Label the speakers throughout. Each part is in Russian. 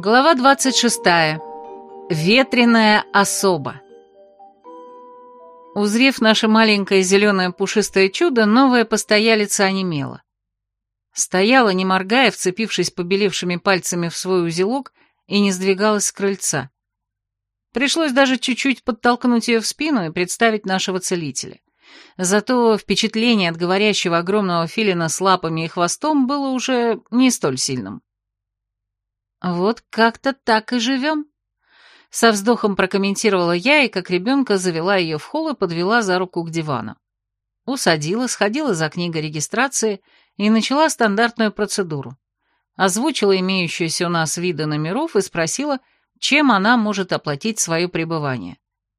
Speaker 1: Глава 26. Ветреная особа. Узрев наше маленькое зеленое пушистое чудо, новая постоялица онемела. Стояла, не моргая, вцепившись побелевшими пальцами в свой узелок, и не сдвигалась с крыльца. Пришлось даже чуть-чуть подтолкнуть ее в спину и представить нашего целителя. Зато впечатление от говорящего огромного филина с лапами и хвостом было уже не столь сильным. «Вот как-то так и живем», — со вздохом прокомментировала я и, как ребенка, завела ее в холл и подвела за руку к дивану. Усадила, сходила за книгой регистрации и начала стандартную процедуру. Озвучила имеющиеся у нас виды номеров и спросила, чем она может оплатить свое пребывание.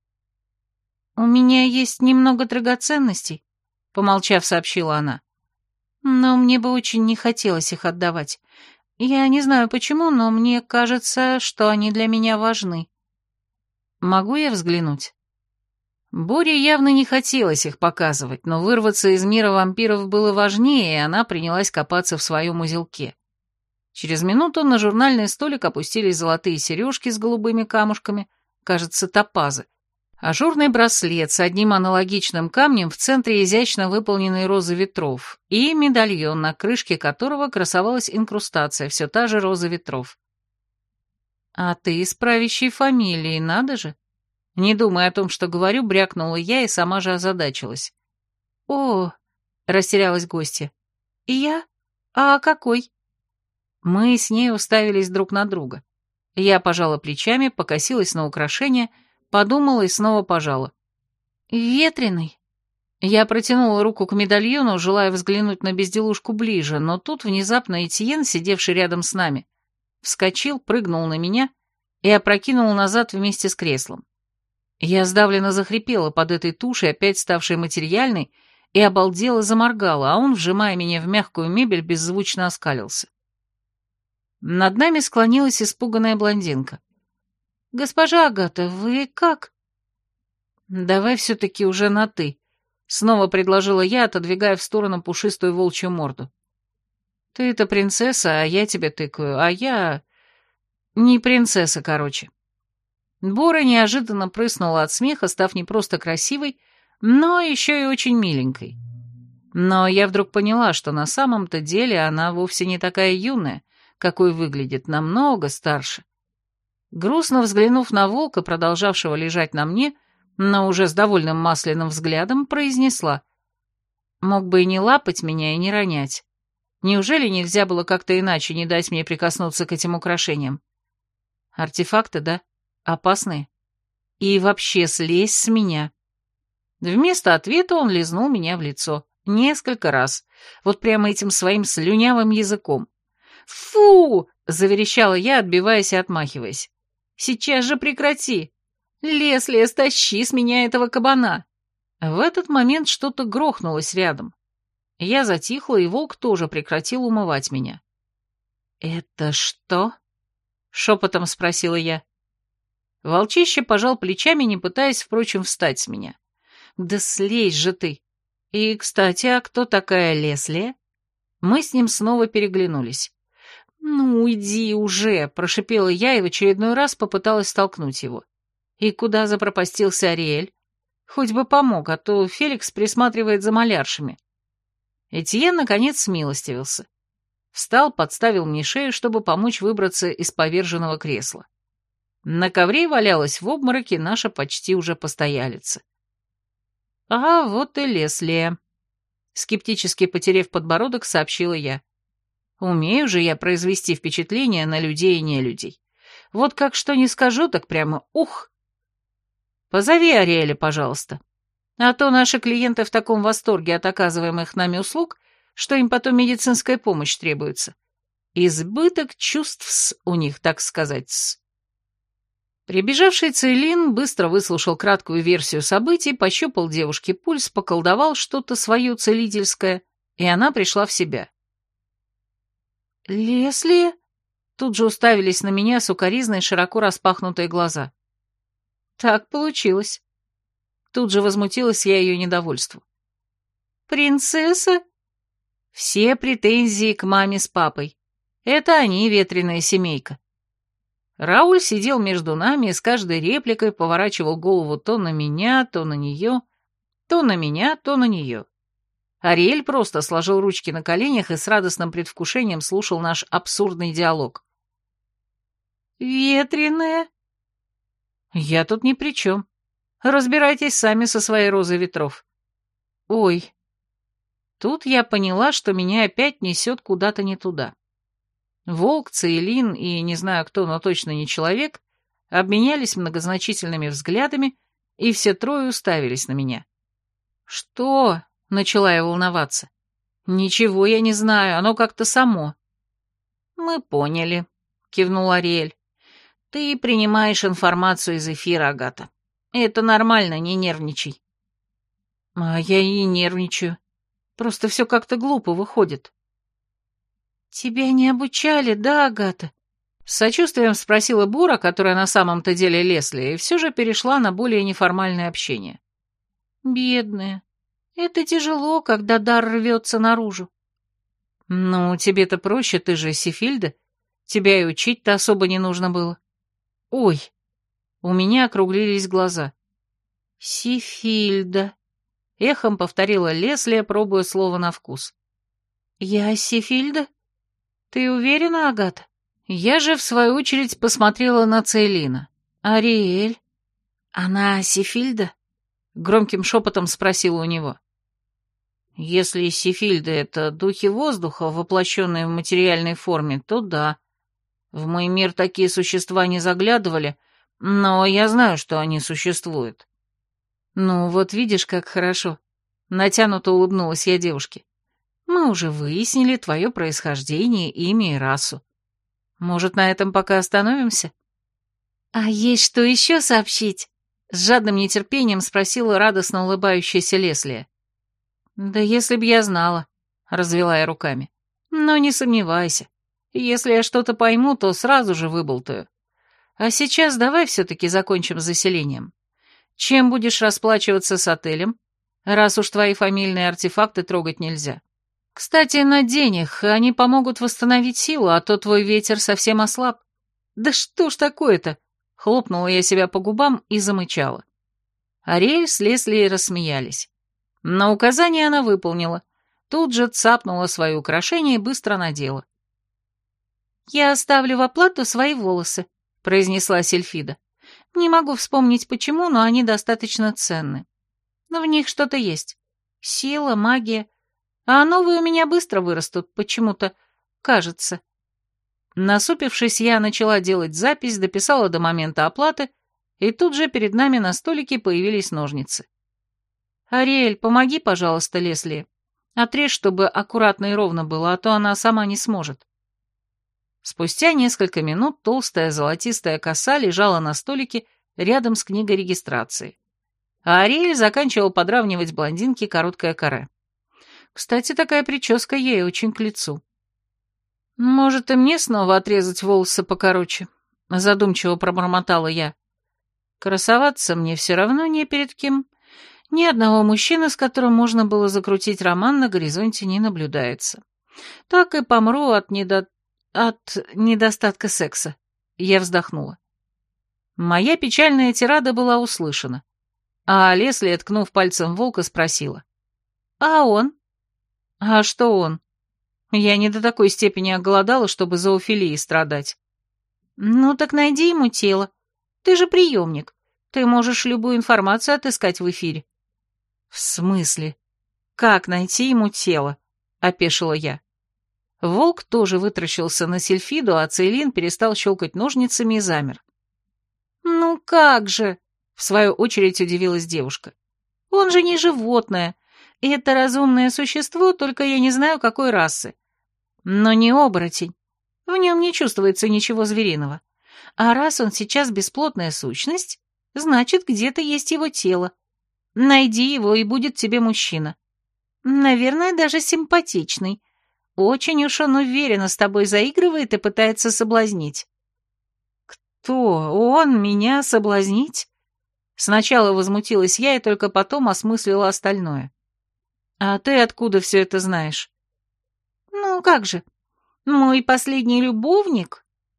Speaker 1: «У меня есть немного драгоценностей», — помолчав, сообщила она. «Но мне бы очень не хотелось их отдавать. Я не знаю почему, но мне кажется, что они для меня важны. Могу я взглянуть?» Боре явно не хотелось их показывать, но вырваться из мира вампиров было важнее, и она принялась копаться в своем узелке. Через минуту на журнальный столик опустились золотые сережки с голубыми камушками, кажется, топазы, ажурный браслет с одним аналогичным камнем в центре изящно выполненной розы ветров и медальон, на крышке которого красовалась инкрустация, все та же роза ветров. «А ты из правящей фамилии, надо же!» Не думая о том, что говорю, брякнула я и сама же озадачилась. «О!» — растерялась гостья. «Я? А какой?» Мы с ней уставились друг на друга. Я пожала плечами, покосилась на украшения, подумала и снова пожала. «Ветреный». Я протянула руку к медальону, желая взглянуть на безделушку ближе, но тут внезапно Этьен, сидевший рядом с нами, вскочил, прыгнул на меня и опрокинул назад вместе с креслом. Я сдавленно захрипела под этой тушей, опять ставшей материальной, и обалдела заморгала, а он, вжимая меня в мягкую мебель, беззвучно оскалился. Над нами склонилась испуганная блондинка. «Госпожа Агата, вы как?» «Давай все-таки уже на «ты», — снова предложила я, отодвигая в сторону пушистую волчью морду. «Ты-то принцесса, а я тебе тыкаю, а я... не принцесса, короче». Бора неожиданно прыснула от смеха, став не просто красивой, но еще и очень миленькой. Но я вдруг поняла, что на самом-то деле она вовсе не такая юная, какой выглядит, намного старше. Грустно взглянув на волка, продолжавшего лежать на мне, но уже с довольным масляным взглядом, произнесла: «Мог бы и не лапать меня, и не ронять. Неужели нельзя было как-то иначе не дать мне прикоснуться к этим украшениям? Артефакты, да? Опасные. И вообще слезь с меня». Вместо ответа он лизнул меня в лицо. Несколько раз. Вот прямо этим своим слюнявым языком. «Фу!» — заверещала я, отбиваясь и отмахиваясь. «Сейчас же прекрати! Лесли, стащи с меня этого кабана!» В этот момент что-то грохнулось рядом. Я затихла, и волк тоже прекратил умывать меня. «Это что?» — шепотом спросила я. Волчище пожал плечами, не пытаясь, впрочем, встать с меня. «Да слезь же ты! И, кстати, а кто такая Лесли?» Мы с ним снова переглянулись. «Ну, уйди уже!» — прошипела я и в очередной раз попыталась столкнуть его. «И куда запропастился Ариэль? Хоть бы помог, а то Феликс присматривает за маляршами». Этьен, наконец, смилостивился. Встал, подставил мне шею, чтобы помочь выбраться из поверженного кресла. На ковре валялась в обмороке наша почти уже постоялица. «А вот и Лесли», — скептически потеряв подбородок, сообщила я. «Умею же я произвести впечатление на людей и нелюдей. Вот как что не скажу, так прямо ух! Позови Ариэля, пожалуйста. А то наши клиенты в таком восторге от оказываемых нами услуг, что им потом медицинская помощь требуется. Избыток чувств у них, так сказать». Прибежавший Цейлин быстро выслушал краткую версию событий, пощупал девушке пульс, поколдовал что-то свое целительское, и она пришла в себя. «Лесли?» Тут же уставились на меня сукоризные широко распахнутые глаза. «Так получилось». Тут же возмутилась я ее недовольству. «Принцесса?» «Все претензии к маме с папой. Это они ветреная семейка». Рауль сидел между нами и с каждой репликой поворачивал голову то на меня, то на нее, то на меня, то на нее. Ариэль просто сложил ручки на коленях и с радостным предвкушением слушал наш абсурдный диалог. «Ветреная?» «Я тут ни при чем. Разбирайтесь сами со своей розой ветров». «Ой». Тут я поняла, что меня опять несет куда-то не туда. Волк, Цейлин и не знаю кто, но точно не человек, обменялись многозначительными взглядами, и все трое уставились на меня. «Что?» — начала я волноваться. «Ничего я не знаю, оно как-то само». «Мы поняли», — кивнул Ариэль. «Ты принимаешь информацию из эфира, Агата. Это нормально, не нервничай». «А я и нервничаю. Просто все как-то глупо выходит». «Тебя не обучали, да, Агата?» С сочувствием спросила Бура, которая на самом-то деле Лесли, и все же перешла на более неформальное общение. «Бедная. Это тяжело, когда дар рвется наружу». «Ну, тебе-то проще, ты же Сефильда. Тебя и учить-то особо не нужно было». «Ой!» У меня округлились глаза. «Сефильда», — эхом повторила Лесли, пробуя слово на вкус. «Я Сефильда? Ты уверена, Агата?» Я же, в свою очередь, посмотрела на Цейлина. «Ариэль? Она Сефильда?» Громким шепотом спросила у него. «Если Сефильда — это духи воздуха, воплощенные в материальной форме, то да. В мой мир такие существа не заглядывали, но я знаю, что они существуют». «Ну, вот видишь, как хорошо». Натянуто улыбнулась я девушке. «Мы уже выяснили твое происхождение, имя и расу. Может, на этом пока остановимся?» «А есть что еще сообщить?» С жадным нетерпением спросила радостно улыбающаяся Лесли. «Да если б я знала», — развела я руками. «Но не сомневайся. Если я что-то пойму, то сразу же выболтаю. А сейчас давай все-таки закончим с заселением. Чем будешь расплачиваться с отелем, раз уж твои фамильные артефакты трогать нельзя? Кстати, на денег они помогут восстановить силу, а то твой ветер совсем ослаб». «Да что ж такое-то?» — хлопнула я себя по губам и замычала. Ариэль с Лесли рассмеялись. На указание она выполнила. Тут же цапнула свои украшения и быстро надела. «Я оставлю в оплату свои волосы», — произнесла Сильфида. «Не могу вспомнить почему, но они достаточно ценны. Но в них что-то есть. Сила, магия. А новые у меня быстро вырастут, почему-то, кажется». Насупившись, я начала делать запись, дописала до момента оплаты, и тут же перед нами на столике появились ножницы. «Ариэль, помоги, пожалуйста, Лесли. Отрежь, чтобы аккуратно и ровно было, а то она сама не сможет». Спустя несколько минут толстая золотистая коса лежала на столике рядом с книгой регистрации, а Ариэль заканчивал подравнивать блондинке короткое каре. Кстати, такая прическа ей очень к лицу. «Может, и мне снова отрезать волосы покороче?» — задумчиво пробормотала я. «Красоваться мне все равно не перед кем. Ни одного мужчины, с которым можно было закрутить роман, на горизонте не наблюдается. Так и помру от недостатка секса». Я вздохнула. Моя печальная тирада была услышана, а Лесли, ткнув пальцем волка, спросила. «А он?» «А что он?» Я не до такой степени оголодала, чтобы зоофилией страдать. «Ну так найди ему тело. Ты же приемник. Ты можешь любую информацию отыскать в эфире». «В смысле? Как найти ему тело?» — опешила я. Волк тоже вытращился на Сильфиду, а Цейлин перестал щелкать ножницами и замер. «Ну как же?» — в свою очередь удивилась девушка. «Он же не животное. Это разумное существо, только я не знаю, какой расы. Но не оборотень. В нем не чувствуется ничего звериного. А раз он сейчас бесплотная сущность, значит, где-то есть его тело. Найди его, и будет тебе мужчина. Наверное, даже симпатичный. Очень уж он уверенно с тобой заигрывает и пытается соблазнить». «Кто? Он меня соблазнить?» Сначала возмутилась я и только потом осмыслила остальное. «А ты откуда все это знаешь?» «Ну, как же? Мой последний любовник»,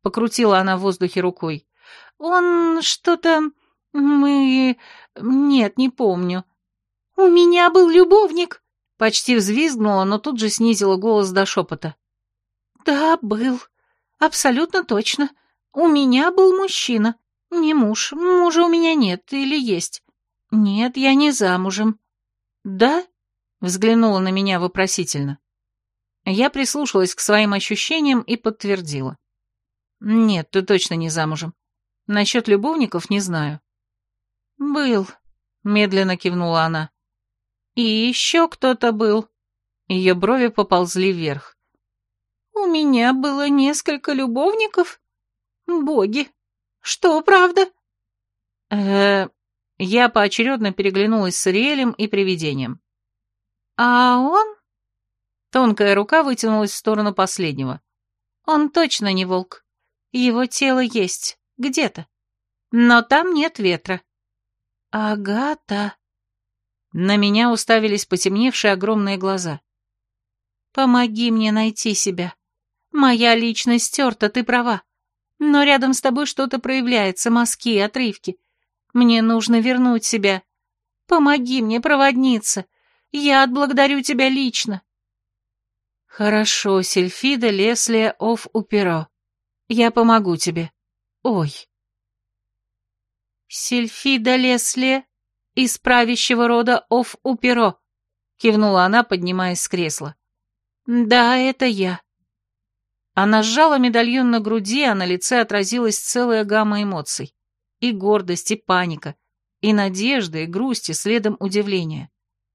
Speaker 1: покрутила она в воздухе рукой. «Он что-то... мы... Нет, не помню». «У меня был любовник!» Почти взвизгнула, но тут же снизила голос до шепота. «Да, был. Абсолютно точно. У меня был мужчина. Не муж. Мужа у меня нет. Или есть. Нет, я не замужем». «Да?» — взглянула на меня вопросительно. Я прислушалась к своим ощущениям и подтвердила. «Нет, ты точно не замужем. Насчет любовников не знаю». «Был», — медленно кивнула она. «И еще кто-то был». Ее брови поползли вверх. «У меня было несколько любовников? Боги! Что, правда?» Я поочередно переглянулась с Ариэлем и привидением. «А он?» Тонкая рука вытянулась в сторону последнего. «Он точно не волк. Его тело есть. Где-то. Но там нет ветра». «Агата...» На меня уставились потемневшие огромные глаза. «Помоги мне найти себя. Моя личность стерта, ты права. Но рядом с тобой что-то проявляется, мазки, отрывки. Мне нужно вернуть себя. Помоги мне, проводница. Я отблагодарю тебя лично». «Хорошо, Сильфида Леслия оф Уперо. Я помогу тебе. Ой». «Сильфида Леслия из правящего рода оф Уперо», кивнула она, поднимаясь с кресла. «Да, это я». Она сжала медальон на груди, а на лице отразилась целая гамма эмоций. И гордость, и паника, и надежда, и грусть, и следом удивление.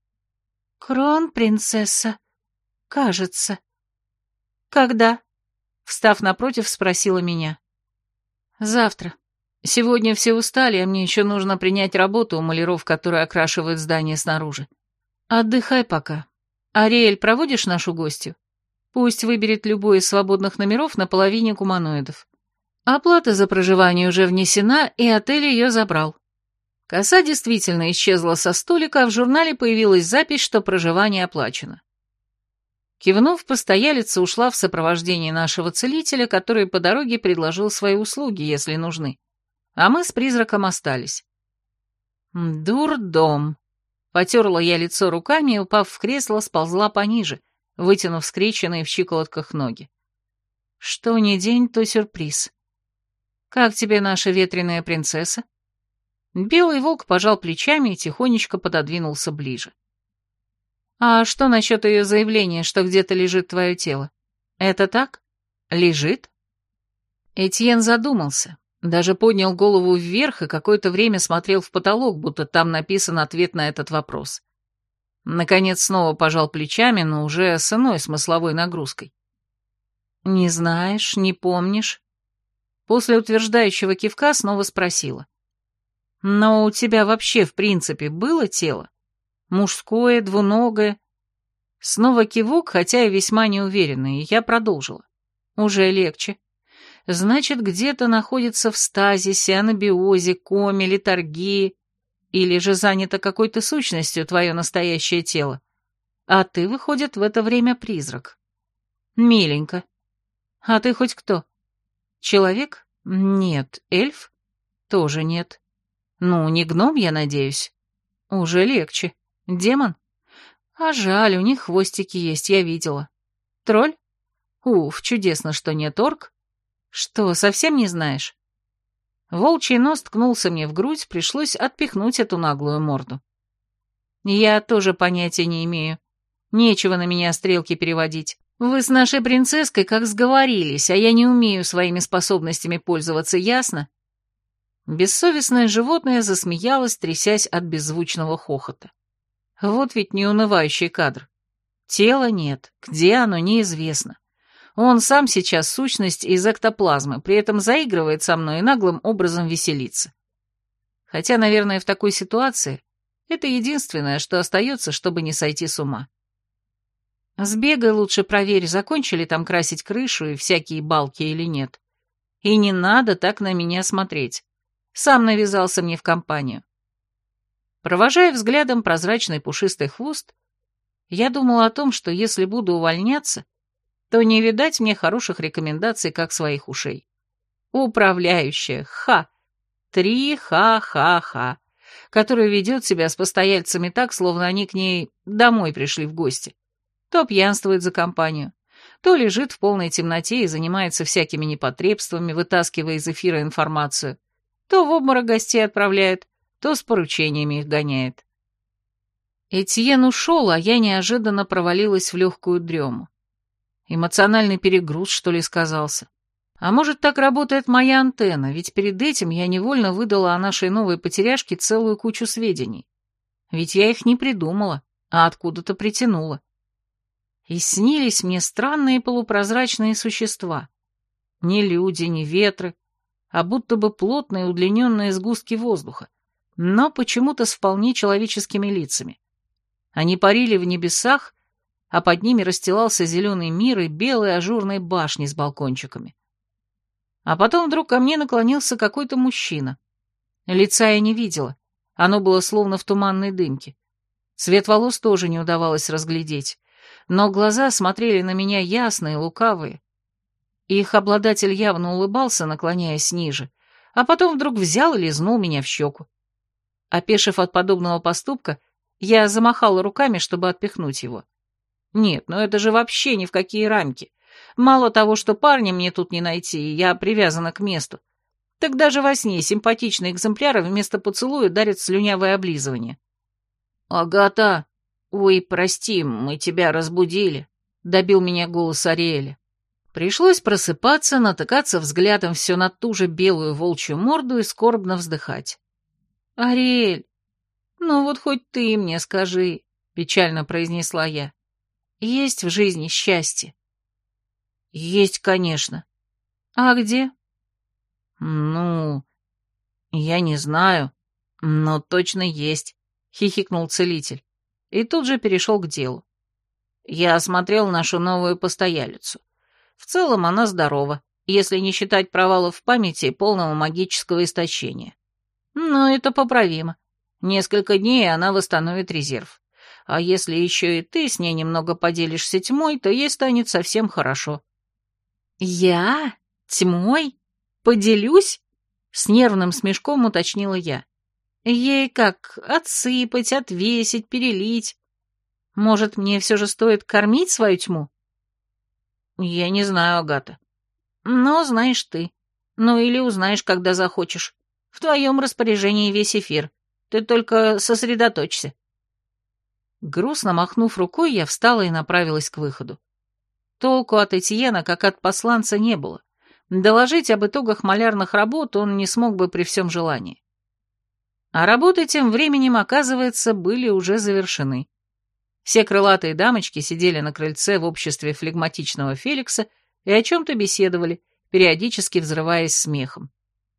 Speaker 1: «Кронпринцесса, кажется». «Когда?» — встав напротив, спросила меня. «Завтра. Сегодня все устали, а мне еще нужно принять работу у маляров, которые окрашивают здание снаружи. Отдыхай пока. Ариэль, проводишь нашу гостью? Пусть выберет любой из свободных номеров на половине гуманоидов. Оплата за проживание уже внесена, и отель ее забрал». Коса действительно исчезла со столика, а в журнале появилась запись, что проживание оплачено. Кивнув, постоялица ушла в сопровождении нашего целителя, который по дороге предложил свои услуги, если нужны. А мы с призраком остались. «Дурдом!» Потерла я лицо руками и, упав в кресло, сползла пониже, вытянув скрещенные в щиколотках ноги. Что ни день, то сюрприз. «Как тебе наша ветреная принцесса?» Белый волк пожал плечами и тихонечко пододвинулся ближе. «А что насчет ее заявления, что где-то лежит твое тело? Это так? Лежит?» Этьен задумался, даже поднял голову вверх и какое-то время смотрел в потолок, будто там написан ответ на этот вопрос. Наконец снова пожал плечами, но уже с иной смысловой нагрузкой. «Не знаешь, не помнишь?» После утверждающего кивка снова спросила. «Но у тебя вообще, в принципе, было тело? Мужское, двуногое?» Снова кивок, хотя и весьма неуверенный, и я продолжила. «Уже легче. Значит, где-то находится в стазисе, анабиозе, коме, летаргии, или же занято какой-то сущностью твое настоящее тело. А ты, выходит, в это время призрак. Миленько. А ты хоть кто? Человек? Нет. Эльф? Тоже нет. Ну, не гном, я надеюсь. Уже легче. Демон? А жаль, у них хвостики есть, я видела. Тролль? Уф, чудесно, что нет. Орк? Что, совсем не знаешь? Волчий нос ткнулся мне в грудь, пришлось отпихнуть эту наглую морду. Я тоже понятия не имею. Нечего на меня стрелки переводить. Вы с нашей принцесской как сговорились, а я не умею своими способностями пользоваться, ясно? Бессовестное животное засмеялось, трясясь от беззвучного хохота. Вот ведь неунывающий кадр. Тела нет, где оно, неизвестно. Он сам сейчас сущность из эктоплазмы, при этом заигрывает со мной и наглым образом веселится. Хотя, наверное, в такой ситуации это единственное, что остается, чтобы не сойти с ума. Сбегай лучше, проверь, закончили там красить крышу и всякие балки или нет. И не надо так на меня смотреть. Сам навязался мне в компанию. Провожая взглядом прозрачный пушистый хвост, я думала о том, что если буду увольняться, то не видать мне хороших рекомендаций, как своих ушей. Управляющая, ха! 3 ха-ха-ха, которая ведет себя с постояльцами так, словно они к ней домой пришли в гости. То пьянствует за компанию, то лежит в полной темноте и занимается всякими непотребствами, вытаскивая из эфира информацию, то в обморок гостей отправляет, то с поручениями их гоняет. Этьен ушел, а я неожиданно провалилась в легкую дрему. Эмоциональный перегруз, что ли, сказался. А может, так работает моя антенна, ведь перед этим я невольно выдала о нашей новой потеряшке целую кучу сведений. Ведь я их не придумала, а откуда-то притянула. И снились мне странные полупрозрачные существа. Не люди, не ветры, а будто бы плотные удлиненные сгустки воздуха, но почему-то с вполне человеческими лицами. Они парили в небесах, а под ними расстилался зеленый мир и белые ажурные башни с балкончиками. А потом вдруг ко мне наклонился какой-то мужчина. Лица я не видела, оно было словно в туманной дымке. Цвет волос тоже не удавалось разглядеть, но глаза смотрели на меня ясные, лукавые. Их обладатель явно улыбался, наклоняясь ниже, а потом вдруг взял и лизнул меня в щеку. Опешив от подобного поступка, я замахала руками, чтобы отпихнуть его. Нет, ну это же вообще ни в какие рамки. Мало того, что парня мне тут не найти, и я привязана к месту, так даже во сне симпатичные экземпляры вместо поцелуя дарят слюнявое облизывание. «Агата! Ой, прости, мы тебя разбудили», — добил меня голос Ариэля. Пришлось просыпаться, натыкаться взглядом все на ту же белую волчью морду и скорбно вздыхать. «Ариэль, ну вот хоть ты мне скажи», — печально произнесла я, — «есть в жизни счастье?» «Есть, конечно». «А где?» «Ну, я не знаю, но точно есть», — хихикнул целитель. И тут же перешел к делу. «Я осмотрел нашу новую постоялицу. В целом она здорова, если не считать провалов в памяти и полного магического истощения. Но это поправимо. Несколько дней, и она восстановит резерв. А если еще и ты с ней немного поделишься тьмой, то ей станет совсем хорошо». «Я? Тьмой? Поделюсь?» — с нервным смешком уточнила я. «Ей как отсыпать, отвесить, перелить? Может, мне все же стоит кормить свою тьму?» «Я не знаю, Агата. Но знаешь ты. Ну или узнаешь, когда захочешь. В твоем распоряжении весь эфир. Ты только сосредоточься». Грустно махнув рукой, я встала и направилась к выходу. Толку от Этьена, как от посланца, не было. Доложить об итогах малярных работ он не смог бы при всем желании. А работы тем временем, оказывается, были уже завершены. Все крылатые дамочки сидели на крыльце в обществе флегматичного Феликса и о чем-то беседовали, периодически взрываясь смехом.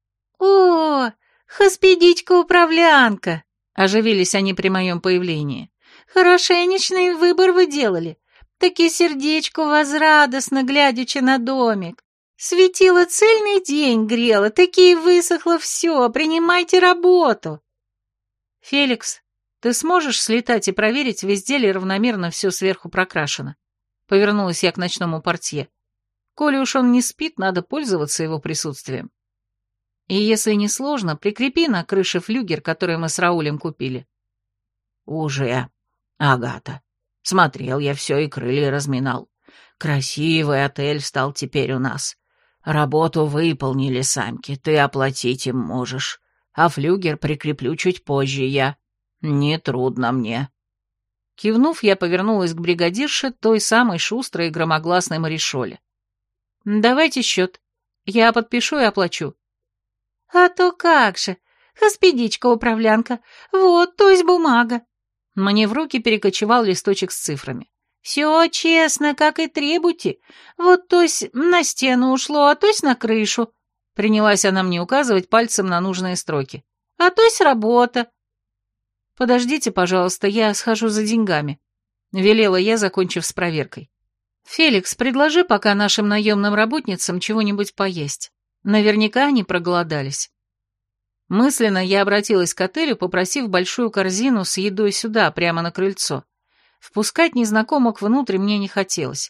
Speaker 1: «О, хоспедичка-управлянка!» — оживились они при моем появлении. «Хорошенечный выбор вы делали. Таки сердечко возрадостно, глядячи на домик. Светило цельный день, грело, таки высохло все, принимайте работу». «Феликс, ты сможешь слетать и проверить, везде ли равномерно все сверху прокрашено?» Повернулась я к ночному портье. «Коли уж он не спит, надо пользоваться его присутствием. И если не сложно, прикрепи на крыше флюгер, который мы с Раулем купили».
Speaker 2: «Уже, Агата. Смотрел я все и крылья разминал. Красивый отель стал теперь у нас. Работу выполнили самки, ты оплатить им можешь. А флюгер прикреплю чуть позже я. Нетрудно мне».
Speaker 1: Кивнув, я повернулась к бригадирше, той самой шустрой и громогласной Маришоле. «Давайте счет. Я подпишу и оплачу».
Speaker 3: «А то как же! Хоспедичка-управлянка, вот, то есть бумага».
Speaker 1: Мне в руки перекочевал листочек с цифрами.
Speaker 3: «Все честно, как и требуйте. Вот тось на стену ушло, а тось на крышу».
Speaker 1: Принялась она мне указывать пальцем на нужные строки.
Speaker 3: «А тось работа».
Speaker 1: «Подождите, пожалуйста, я схожу за деньгами», — велела я, закончив с проверкой. «Феликс, предложи пока нашим наемным работницам чего-нибудь поесть. Наверняка они проголодались». Мысленно я обратилась к отелю, попросив большую корзину с едой сюда, прямо на крыльцо. Впускать незнакомок внутрь мне не хотелось.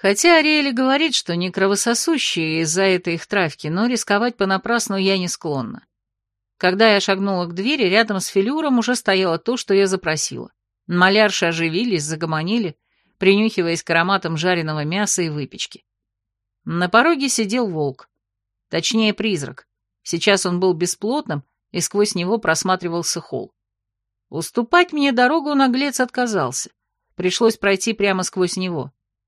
Speaker 1: Хотя Ариэль говорит, что не кровососущие из-за этой их травки, но рисковать понапрасну я не склонна. Когда я шагнула к двери, рядом с Филюром уже стояло то, что я запросила. Малярши оживились, загомонили, принюхиваясь к ароматам жареного мяса и выпечки. На пороге сидел волк. Точнее, призрак. Сейчас он был бесплотным, и сквозь него просматривался холл. Уступать мне дорогу наглец отказался. Пришлось пройти прямо сквозь него.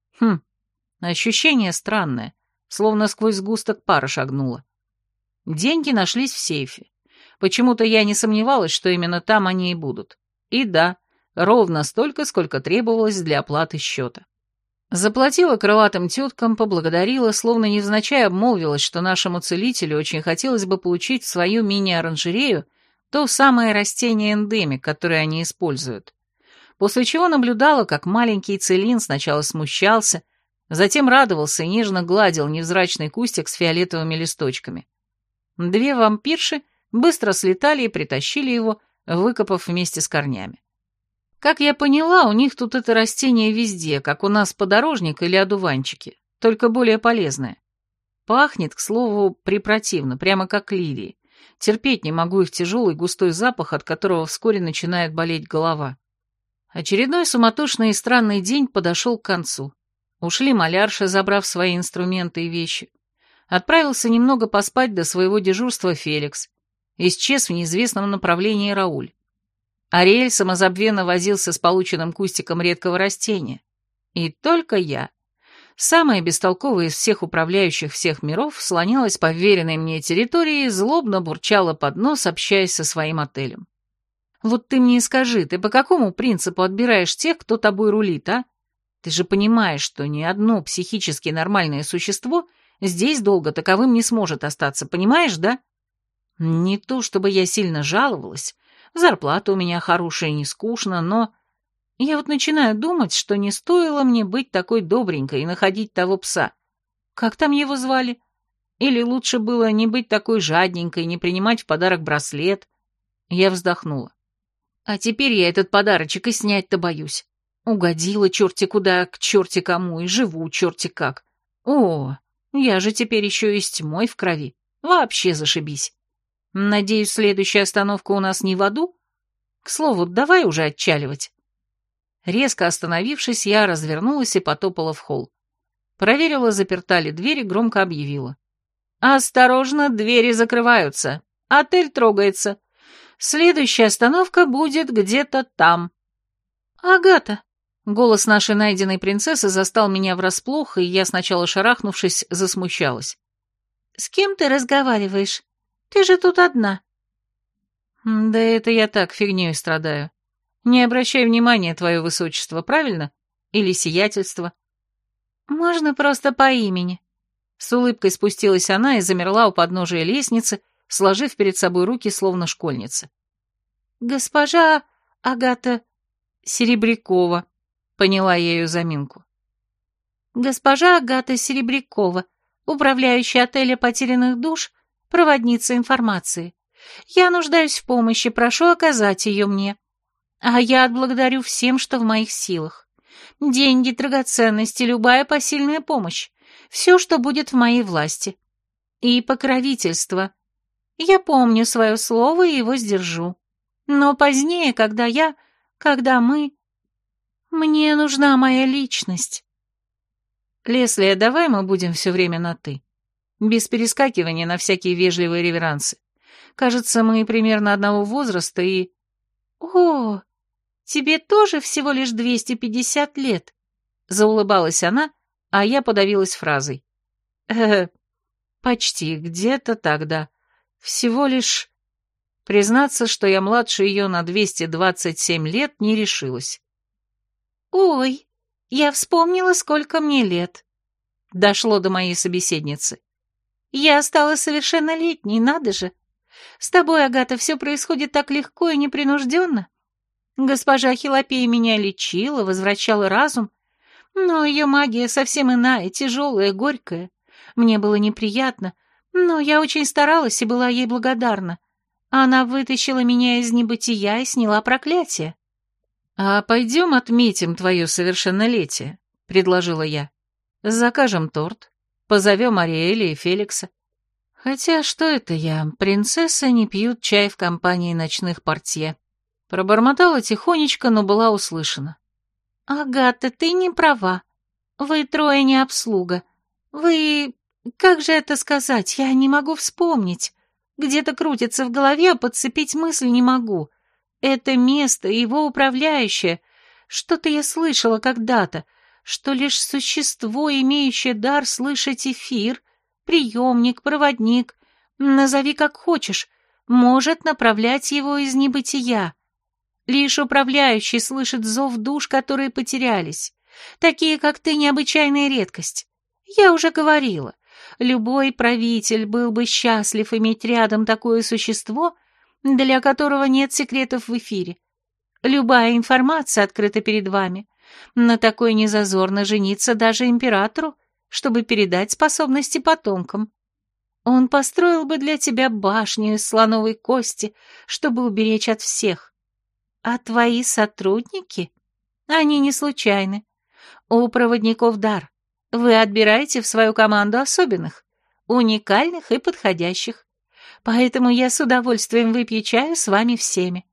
Speaker 1: Ощущение странное, словно сквозь сгусток пара шагнула. Деньги нашлись в сейфе. Почему-то я не сомневалась, что именно там они и будут. И да, ровно столько, сколько требовалось для оплаты счета. Заплатила крылатым теткам, поблагодарила, словно невзначай обмолвилась, что нашему целителю очень хотелось бы получить в свою мини-оранжерею то самое растение-эндемик, которое они используют. После чего наблюдала, как маленький Целин сначала смущался, затем радовался и нежно гладил невзрачный кустик с фиолетовыми листочками. 2 вампирши быстро слетали и притащили его, выкопав вместе с корнями. Как я поняла, у них тут это растение везде, как у нас подорожник или одуванчики, только более полезное. Пахнет, к слову, препротивно, прямо как лилии. Терпеть не могу их тяжелый густой запах, от которого вскоре начинает болеть голова. Очередной суматошный и странный день подошел к концу. Ушли малярши, забрав свои инструменты и вещи. Отправился немного поспать до своего дежурства Феликс. Исчез в неизвестном направлении Рауль. Ариэль самозабвенно возился с полученным кустиком редкого растения. И только я, самая бестолковая из всех управляющих всех миров, слонялась по вверенной мне территории и злобно бурчала под нос, общаясь со своим отелем. Вот ты мне и скажи, ты по какому принципу отбираешь тех, кто тобой рулит, а? Ты же понимаешь, что ни одно психически нормальное существо здесь долго таковым не сможет остаться, понимаешь, да? Не то чтобы я сильно жаловалась, зарплата у меня хорошая, не скучно, но... Я вот начинаю думать, что не стоило мне быть такой добренькой и находить того пса. Как там его звали? Или лучше было не быть такой жадненькой, не принимать в подарок браслет? Я вздохнула. А теперь я этот подарочек и снять-то боюсь. Угодила черти куда, к черти кому, и живу черти как. О, я же теперь еще и с тьмой в крови. Вообще зашибись. Надеюсь, следующая остановка у нас не в аду? К слову, давай уже отчаливать. Резко остановившись, я развернулась и потопала в холл. Проверила, заперта ли дверь, и громко объявила. «Осторожно, двери закрываются. Отель трогается. Следующая остановка будет где-то там». «Агата!» Голос нашей найденной принцессы застал меня врасплох, и я, сначала шарахнувшись, засмущалась. «С кем ты разговариваешь? Ты же тут одна». «Да это я так фигнёй страдаю. Не обращай внимания, твое высочество, правильно? Или сиятельство?» «Можно просто по имени». С улыбкой спустилась она и замерла у подножия лестницы, сложив перед собой руки, словно школьница. «Госпожа Агата Серебрякова», — поняла я ее заминку. «Госпожа Агата Серебрякова, управляющая отеля потерянных душ, проводница информации. Я нуждаюсь в помощи, прошу оказать ее мне. А я отблагодарю всем, что в моих силах. Деньги, драгоценности, любая посильная помощь. Все, что будет в моей власти. И покровительство. Я помню свое слово и его сдержу. Но позднее, когда мы... Мне нужна моя личность». «Лесли, давай мы будем все время на «ты». Без перескакивания на всякие вежливые реверансы. Кажется, мы примерно одного возраста и... «О, тебе тоже всего лишь 250 лет», — заулыбалась она, а я подавилась фразой. Почти, где-то тогда. Всего лишь... Признаться, что я младше ее на 227 лет, не решилась. «Ой, я вспомнила, сколько мне лет», — дошло до моей собеседницы. «Я стала совершеннолетней, надо же. С тобой, Агата, все происходит так легко и непринужденно. Госпожа Хилопея меня лечила, возвращала разум, но ее магия совсем иная, тяжелая, горькая. Мне было неприятно, но я очень старалась и была ей благодарна. Она вытащила меня из небытия и сняла проклятие». «А пойдем отметим твое совершеннолетие», — предложила я. Закажем торт, позовем Ариэля и Феликса. Хотя что это я, принцессы не пьют чай в компании ночных портье. Пробормотала тихонечко, но была услышана.
Speaker 3: «Агата, ты не права. Вы трое не обслуга. Вы... Как же это сказать? Я не могу вспомнить. Где-то крутится в голове, а подцепить мысль не могу. Это место, его управляющее. Что-то я слышала когда-то, что лишь существо, имеющее дар слышать эфир, приемник, проводник, назови как хочешь, может направлять его из небытия. Лишь управляющий слышит зов душ, которые потерялись. Такие, как ты, необычайная редкость. Я уже говорила, любой правитель был бы счастлив иметь рядом такое существо, для которого нет секретов в эфире. Любая информация открыта перед вами. На такой незазорно жениться даже императору, чтобы передать способности потомкам. Он построил бы для тебя башню из слоновой кости, чтобы уберечь от всех. А твои сотрудники? Они не случайны. У проводников дар. Вы отбираете в свою команду особенных, уникальных и подходящих. Поэтому я с удовольствием выпью чаю с вами всеми.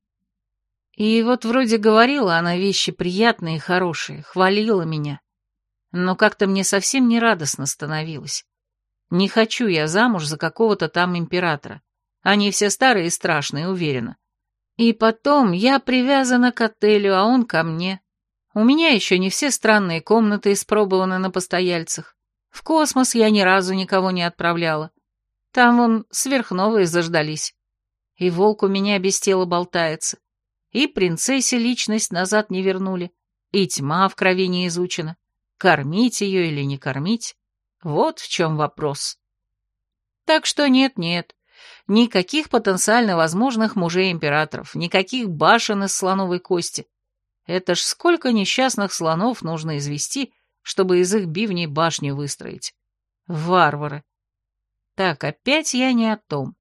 Speaker 1: И вот вроде говорила она вещи приятные и хорошие, хвалила меня. Но как-то мне совсем не радостно становилось. Не хочу я замуж за какого-то там императора. Они все старые и страшные, уверена. И потом я привязана к отелю, а он ко мне. У меня еще не все странные комнаты испробованы на постояльцах. В космос я ни разу никого не отправляла. Там вон сверхновые заждались. И волк у меня без тела болтается. И принцессе личность назад не вернули. И тьма в крови не изучена. Кормить ее или не кормить? Вот в чем вопрос. Так что нет-нет. Никаких потенциально возможных мужей-императоров, никаких башен из слоновой кости. Это ж сколько несчастных слонов нужно извести, чтобы из их бивней башню выстроить. Варвары. Так, опять я не о том.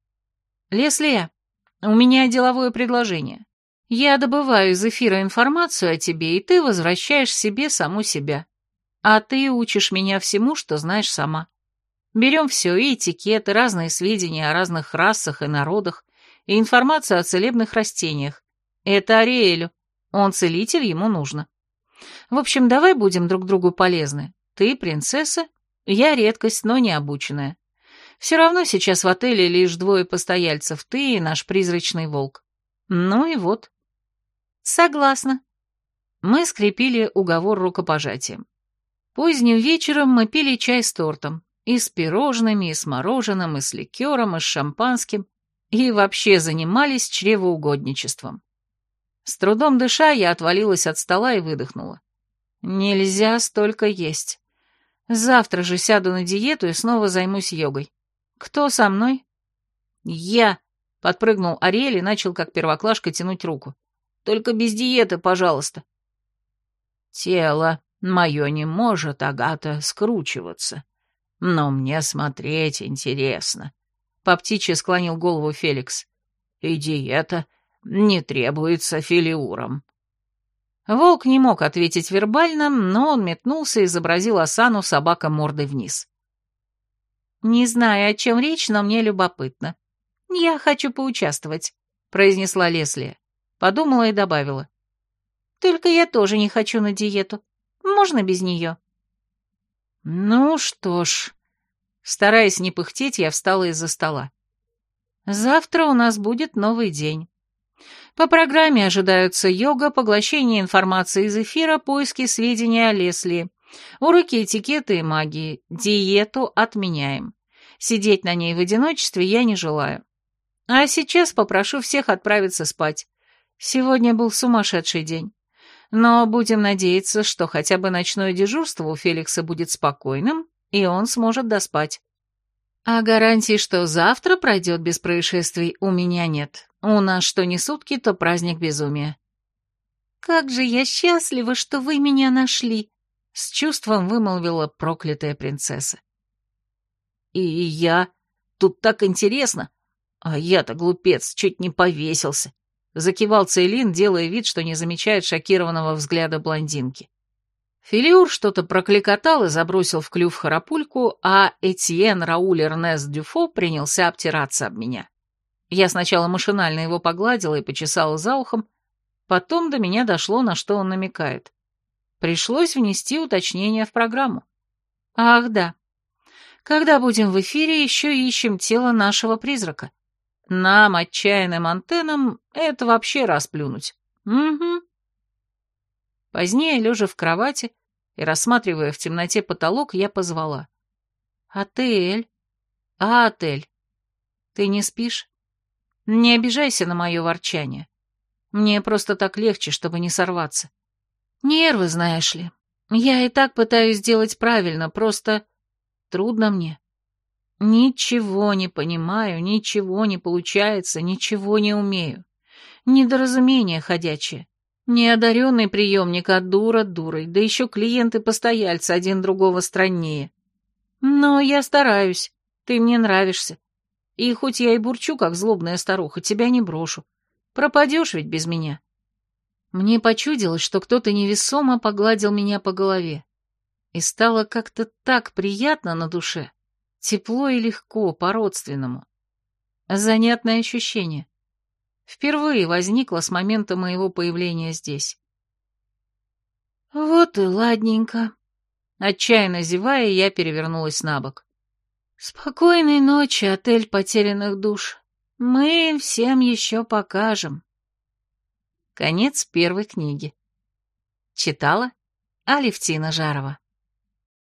Speaker 1: Лесли, у меня деловое предложение. Я добываю из эфира информацию о тебе, и ты возвращаешь себе саму себя. А ты учишь меня всему, что знаешь сама. Берем все, и этикеты, разные сведения о разных расах и народах, и информацию о целебных растениях. Это Ариэлю. Он целитель, ему нужно. В общем, давай будем друг другу полезны. Ты принцесса, я редкость, но не обученная. Все равно сейчас в отеле лишь двое постояльцев, ты и наш призрачный волк. Ну и вот.
Speaker 3: Согласна.
Speaker 1: Мы скрепили уговор рукопожатием. Поздним вечером мы пили чай с тортом. И с пирожными, и с мороженым, и с ликером, и с шампанским, и вообще занимались чревоугодничеством. С трудом дыша, я отвалилась от стола и выдохнула. Нельзя столько есть. Завтра же сяду на диету и снова займусь йогой. Кто со мной? Я, подпрыгнул Ариэль и начал как первоклашка тянуть руку. Только без диеты, пожалуйста. Тело мое не может, Агата, скручиваться. Но мне смотреть интересно. По птичьи склонил голову Феликс. И диета не требуется филиурам. Волк не мог ответить вербально, но он метнулся и изобразил осану собака мордой вниз.
Speaker 3: «Не знаю, о чем речь, но мне любопытно. Я хочу поучаствовать», — произнесла Лесли. Подумала и добавила. «Только я тоже не хочу на диету. Можно без нее?»
Speaker 1: Ну что ж, стараясь не пыхтеть, я встала из-за стола. Завтра у нас будет новый день. По программе ожидаются йога, поглощение информации из эфира, поиски сведений о Лесли, уроки этикета и магии, диету отменяем. Сидеть на ней в одиночестве я не желаю. А сейчас попрошу всех отправиться спать. Сегодня был сумасшедший день. Но будем надеяться, что хотя бы ночное дежурство у Феликса будет спокойным, и он сможет доспать. А гарантии, что завтра пройдет без происшествий, у меня нет. У нас что не сутки, то праздник безумия.
Speaker 3: «Как же я счастлива, что вы меня нашли!»
Speaker 1: — с чувством вымолвила проклятая принцесса. «И я... Тут так интересно! А я-то, глупец, чуть не повесился!» — закивал Цейлин, делая вид, что не замечает шокированного взгляда блондинки. Филиур что-то прокликотал и забросил в клюв харапульку, а Этьен Рауль Эрнест Дюфо принялся обтираться об меня. Я сначала машинально его погладила и почесала за ухом, потом до меня дошло, на что он намекает. Пришлось внести уточнение в программу. Ах, да. Когда будем в эфире, еще ищем тело нашего призрака. Нам, отчаянным антеннам, это вообще расплюнуть. Угу. Позднее, лежа в кровати и рассматривая в темноте потолок, я позвала. «Отель? Отель? Ты не спишь? Не обижайся на мое ворчание. Мне просто так легче, чтобы не сорваться. Нервы, знаешь ли. Я и так пытаюсь сделать правильно, просто трудно мне. Ничего не понимаю, ничего не получается, ничего не умею. Недоразумение ходячее. Неодаренный приемник, а дура дурой, да еще клиенты-постояльцы один другого страннее. Но я стараюсь, ты мне нравишься. И хоть я и бурчу, как злобная старуха, тебя не брошу. Пропадешь ведь без меня». Мне почудилось, что кто-то невесомо погладил меня по голове. И стало как-то так приятно на душе, тепло и легко, по-родственному. Занятное ощущение. Впервые возникло с момента моего появления здесь. Вот и ладненько. Отчаянно зевая, я перевернулась на бок. Спокойной ночи, отель потерянных душ. Мы им всем еще покажем. Конец первой книги. Читала Алевтина Жарова.